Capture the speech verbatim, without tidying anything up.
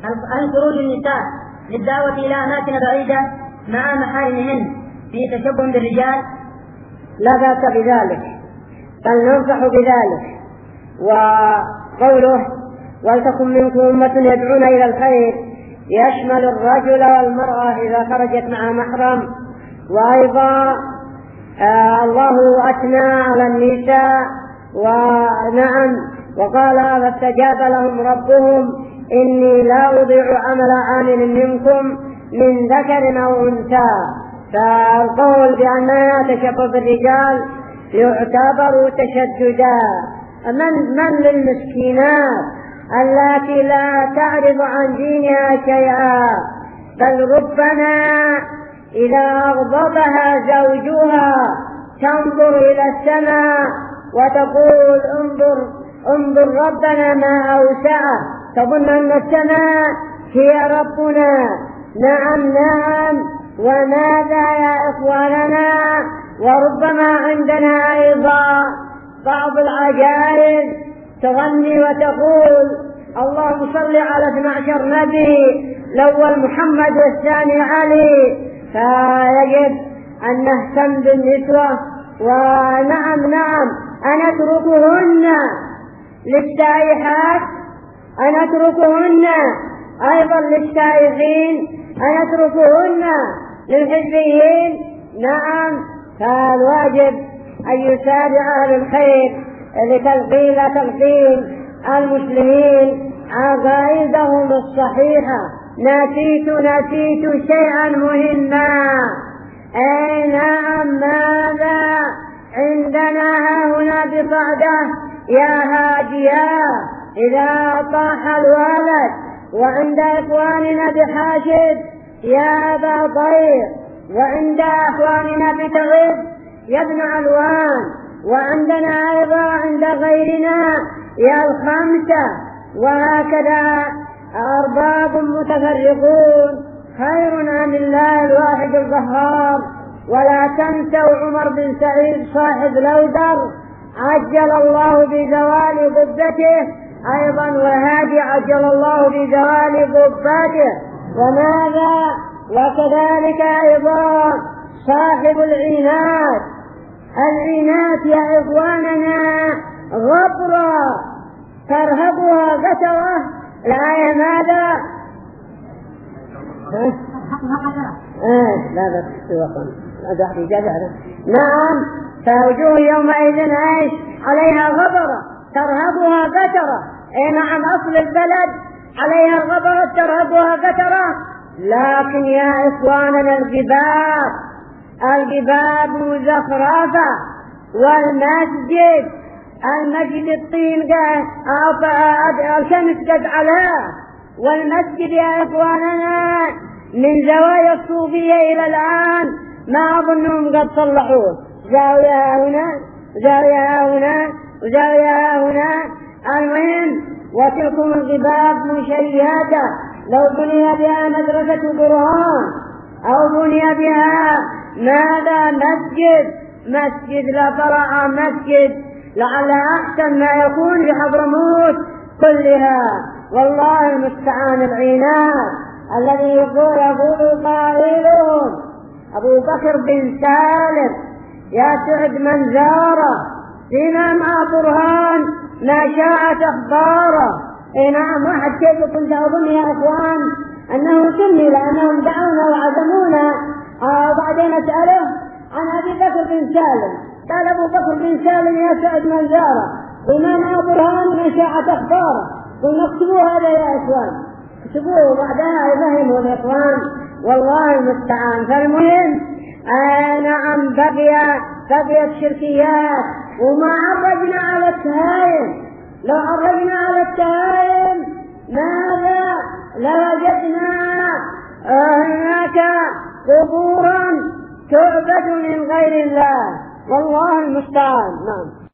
هل خروج النساء للدعوة إلى أماكن بعيدة مع محارمهن في تشبه بالرجال؟ لا بأس بذلك، بل ننصح بذلك. وقوله ولتكن منكم أمة يدعون إلى الخير يشمل الرجل والمرأة إذا خرجت مع محرم. وأيضا آه الله أثنى على النساء، ونعم وقال فاستجاب لهم ربهم إني لا أضيع عمل عامل منكم من ذكر أو أنثى. فالقول بأننا تشبه بالرجال يعتبر تشددا. من, من للمسكينات التي لا تعرض عن دينها شيئا، بل ربما إذا أغضبها زوجها تنظر إلى السماء وتقول انظر انظر ربنا ما أوسعه، تظن أن السماء هي ربنا. نعم نعم. وماذا يا إخواننا؟ وربما عندنا أيضا بعض العجائز تغني وتقول اللهم صل على اثني عشر نبي، الأول محمد والثاني علي. فيجب أن نهتم بالنسوة. ونعم نعم أن أتركهن للسائحات، أن أتركهن أيضا للسائحين، أن أتركهن للحزبيين. نعم. فالواجب أن يسارع أهل الخير لتلقين تلقين المسلمين عقائدهم الصحيحة. نسيت نسيت شيئا مهما. أي نعم. ماذا عندنا هنا بقعدة يا هادية إذا طاح الولد، وعند إخواننا بحاشد يا أبا طير، وعند إخواننا بتغيب يا ابن علوان، وعندنا أيضا عند غيرنا يا الخمسة. وهكذا أرباب متفرقون خير عن الله الواحد القهار. ولا تنسوا عمر بن سعيد صاحب الأودر عجل الله بزوال قبته أيضا، وهادي عجل الله بزوال قبته. وماذا؟ وكذلك أيضا صاحب العناد. العناد يا إخواننا غبرة ترهبها قترة. الآية ماذا؟ آه لا بس وقم أدحي جزعنا. نعم. فوجوه يومئذ عيش عليها غبرة ترهبها قترة. اي نعم. أصل البلد عليها غبرة ترهبها قترة. لكن يا إخواننا الجباب الجباب مزخرفة. والمسجد المسجد الطين الشمس قد علاه. والمسجد يا إخواننا من زوايا الصوفية إلى الآن ما أظنهم قد صلحوه. زاوية هنا زاوية هنا وزاوية هنا. المهم وتلكم الجباب مشيدة. لو بني بها مدرسة برهان أو بني بها ماذا مسجد مسجد لفرع مسجد لعل أحسن ما يكون بحضرموت كلها. والله المستعان. العناد الذي يقول يقول قائلون أبو بكر بن سالم يا سعد من زاره فيما مع برهان ما شاءت أخباره. اي نعم. واحد كيف كنت أظن يا أخوان أنه سمي لأنهم دعونا وعزمونا. وبعدين آه أسأله عن أبي بكر بن سالم قال أبو بكر بن سالم يا سعد من زاره فيما مع برهان ما شاءت أخباره. قلنا اكتبوا هذا يا إخوان اكتبوه بعدها يفهموا الإخوان. والله المستعان. فالمهم آه نعم بقي بقيت شركيات. وما عرجنا على التهايم. لو عرجنا على التهايم ماذا لوجدنا هناك قبورا تعبد من غير الله. والله المستعان. نعم.